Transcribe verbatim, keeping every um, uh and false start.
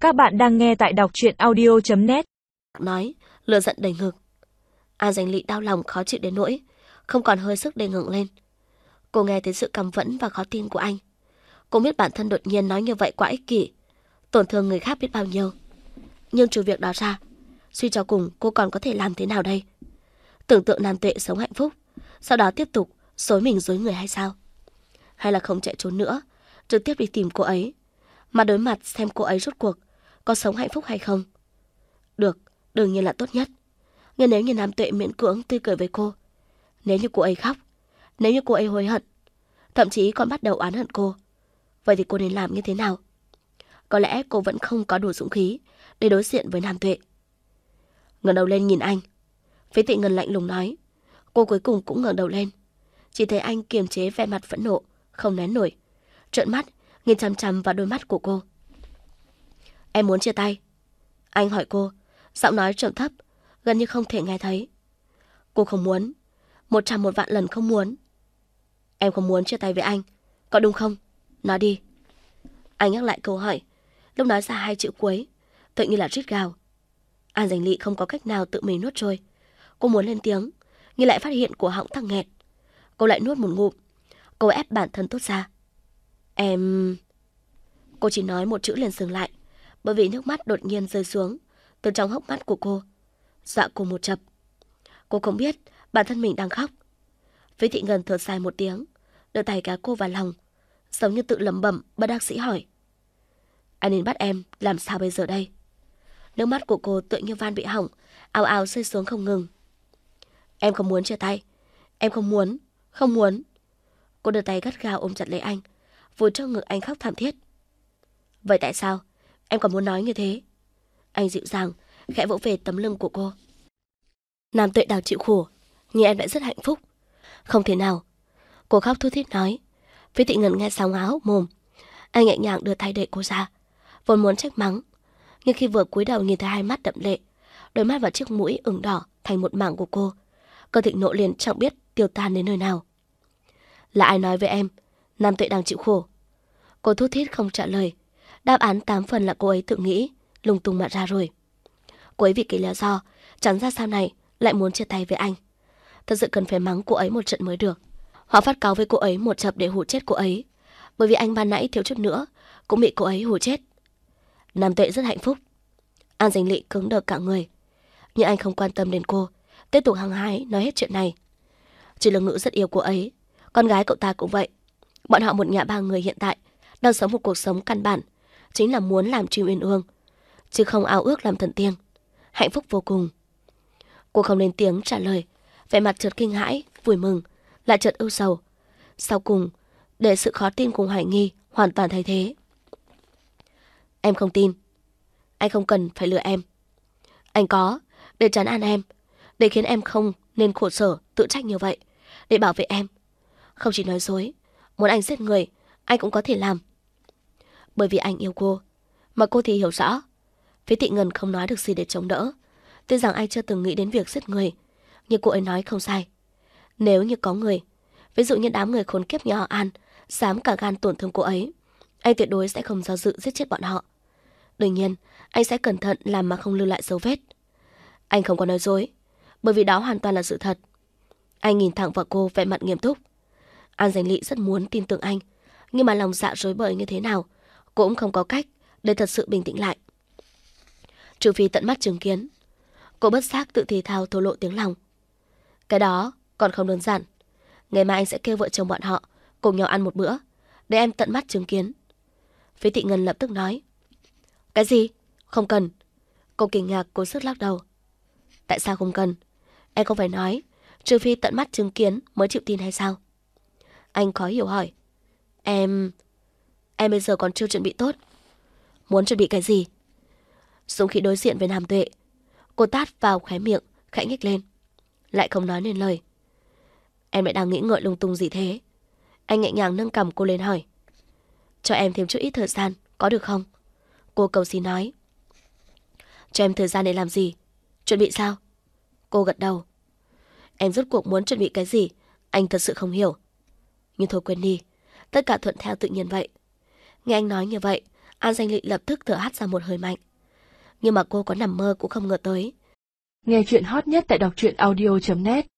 Các bạn đang nghe tại đọc truyện audio chấm net. Nói, lửa giận đầy ngực. An Dành Lị đau lòng khó chịu đến nỗi không còn hơi sức để ngẩng lên. Cô nghe thấy sự căm phẫn và khó tin của anh. Cô biết bản thân đột nhiên nói như vậy quá ích kỷ, tổn thương người khác biết bao nhiêu. Nhưng trừ việc đó ra, suy cho cùng cô còn có thể làm thế nào đây? Tưởng tượng Nam Tuệ sống hạnh phúc, sau đó tiếp tục xối mình dối người hay sao? Hay là không chạy trốn nữa, trực tiếp đi tìm cô ấy, mà đối mặt xem cô ấy rốt cuộc có sống hạnh phúc hay không? Được, đương nhiên là tốt nhất. Nhưng nếu như Nam Tuệ miễn cưỡng tươi cười với cô, nếu như cô ấy khóc, nếu như cô ấy hối hận, thậm chí còn bắt đầu oán hận cô, vậy thì cô nên làm như thế nào? Có lẽ cô vẫn không có đủ dũng khí để đối diện với Nam Tuệ. Ngẩng đầu lên nhìn anh, Phế Tị Ngân lạnh lùng nói. Cô cuối cùng cũng ngẩng đầu lên, chỉ thấy anh kiềm chế vẻ mặt phẫn nộ, không nén nổi, trợn mắt nhìn chằm chằm vào đôi mắt của cô. Em muốn chia tay? Anh hỏi cô, giọng nói trầm thấp, gần như không thể nghe thấy. Cô không muốn, một trăm một vạn lần không muốn. Em không muốn chia tay với anh, có đúng không? Nói đi. Anh nhắc lại câu hỏi, lúc nói ra hai chữ cuối, tự như là rít gào. An Dành Lị không có cách nào tự mình nuốt trôi. Cô muốn lên tiếng, nhưng lại phát hiện cổ họng thằng nghẹt. Cô lại nuốt một ngụm, cô ép bản thân tốt ra. Em... Cô chỉ nói một chữ liền dừng lại, bởi vì nước mắt đột nhiên rơi xuống từ trong hốc mắt của cô, dọa cô một chập. Cô không biết bản thân mình đang khóc. Phế Thị Ngân thở dài một tiếng, đưa tay kéo cô vào lòng, giống như tự lẩm bẩm, bất đắc dĩ hỏi. Anh nên bắt em làm sao bây giờ đây? Nước mắt của cô tựa như van bị hỏng, ào ào rơi xuống không ngừng. Em không muốn chia tay. Em không muốn, không muốn. Cô đưa tay gắt gao ôm chặt lấy anh, vùi trong ngực anh khóc thảm thiết. Vậy tại sao em còn muốn nói như thế? Anh dịu dàng khẽ vỗ về tấm lưng của cô. Nam Tuệ đang chịu khổ, nhưng em lại rất hạnh phúc. Không thể nào. Cô khóc thút thít nói. Phế Thị Ngân nghe xong há hốc mồm. Anh nhẹ nhàng đưa tay đẩy cô ra, vốn muốn trách mắng, nhưng khi vừa cúi đầu nhìn thấy hai mắt đậm lệ, đôi mắt và chiếc mũi ửng đỏ thành một mảng của cô, cơn thịnh nộ liền chẳng biết tiêu tan đến nơi nào. Là ai nói với em Nam Tuệ đang chịu khổ? Cô thút thít không trả lời. Đáp án tám phần là cô ấy tự nghĩ lung tung mà ra rồi. Cô ấy vì cái lý do chẳng ra sao này lại muốn chia tay với anh. Thật sự cần phải mắng cô ấy một trận mới được, hoặc phát cáu với cô ấy một chập để hù chết cô ấy, bởi vì anh ban nãy thiếu chút nữa cũng bị cô ấy hù chết. Nam Tuệ rất hạnh phúc. An Dành Lị cứng đờ cả người, nhưng anh không quan tâm đến cô, tiếp tục hăng hái nói hết chuyện này. Chỉ là Ngữ rất yêu cô ấy, con gái cậu ta cũng vậy. Bọn họ một nhà ba người hiện tại đang sống một cuộc sống căn bản, chính là muốn làm Chim Uyên Ương, chứ không ao ước làm thần tiên. Hạnh phúc vô cùng. Cô không lên tiếng trả lời, vẻ mặt chợt kinh hãi, vui mừng, lại chợt ưu sầu. Sau cùng, để sự khó tin cùng hoài nghi hoàn toàn thay thế. Em không tin. Anh không cần phải lừa em. Anh có, để trấn an em, để khiến em không nên khổ sở, tự trách như vậy, để bảo vệ em. Không chỉ nói dối, muốn anh giết người, anh cũng có thể làm. Bởi vì anh yêu cô, mà cô thì hiểu rõ. Phế Thị Ngân không nói được gì để chống đỡ. Tuy rằng anh chưa từng nghĩ đến việc giết người, nhưng cô ấy nói không sai. Nếu như có người, ví dụ như đám người khốn kiếp nhà họ An, dám cả gan tổn thương cô ấy, anh tuyệt đối sẽ không do dự giết chết bọn họ. Đương nhiên, anh sẽ cẩn thận làm mà không lưu lại dấu vết. Anh không có nói dối, bởi vì đó hoàn toàn là sự thật. Anh nhìn thẳng vào cô, vẻ mặt nghiêm túc. An Dành Lị rất muốn tin tưởng anh, nhưng mà lòng dạ rối bời như thế nào cũng không có cách để thật sự bình tĩnh lại. Trừ phi tận mắt chứng kiến. Cô bất giác tự thì thào thổ lộ tiếng lòng. Cái đó còn không đơn giản. Ngày mai anh sẽ kêu vợ chồng bọn họ cùng nhau ăn một bữa, để em tận mắt chứng kiến. Phế Thị Ngân lập tức nói. Cái gì? Không cần. Cô kinh ngạc cố sức lắc đầu. Tại sao không cần? Em không phải nói trừ phi tận mắt chứng kiến mới chịu tin hay sao? Anh khó hiểu hỏi. Em... Em bây giờ còn chưa chuẩn bị tốt. Muốn chuẩn bị cái gì? Dũng khí đối diện với Nam Tuệ. Cô tát vào khóe miệng, khẽ nhếch lên, lại không nói nên lời. Em lại đang nghĩ ngợi lung tung gì thế? Anh nhẹ nhàng nâng cằm cô lên hỏi. Cho em thêm chút ít thời gian, có được không? Cô cầu xin nói. Cho em thời gian để làm gì? Chuẩn bị sao? Cô gật đầu. Em rốt cuộc muốn chuẩn bị cái gì? Anh thật sự không hiểu. Nhưng thôi quên đi, tất cả thuận theo tự nhiên vậy. Nghe anh nói như vậy, An Danh Lị lập tức thở hắt ra một hơi mạnh. Nhưng mà cô có nằm mơ cũng không ngờ tới. Nghe chuyện hot nhất tại đọc truyện audio chấm net